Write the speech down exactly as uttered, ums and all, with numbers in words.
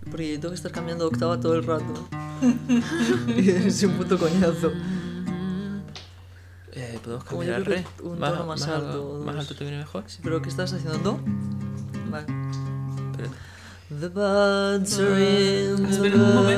Porque tengo que estar cambiando de octava todo el rato. Y es un puto coñazo. Eh, podemos Como yo cambiar creo re. que un Más, tono más más alto, Más dos. alto te viene mejor. Sí, pero ¿qué estás haciendo? ¿Do? Vale. Espérate. The buds are in the Espera un momento.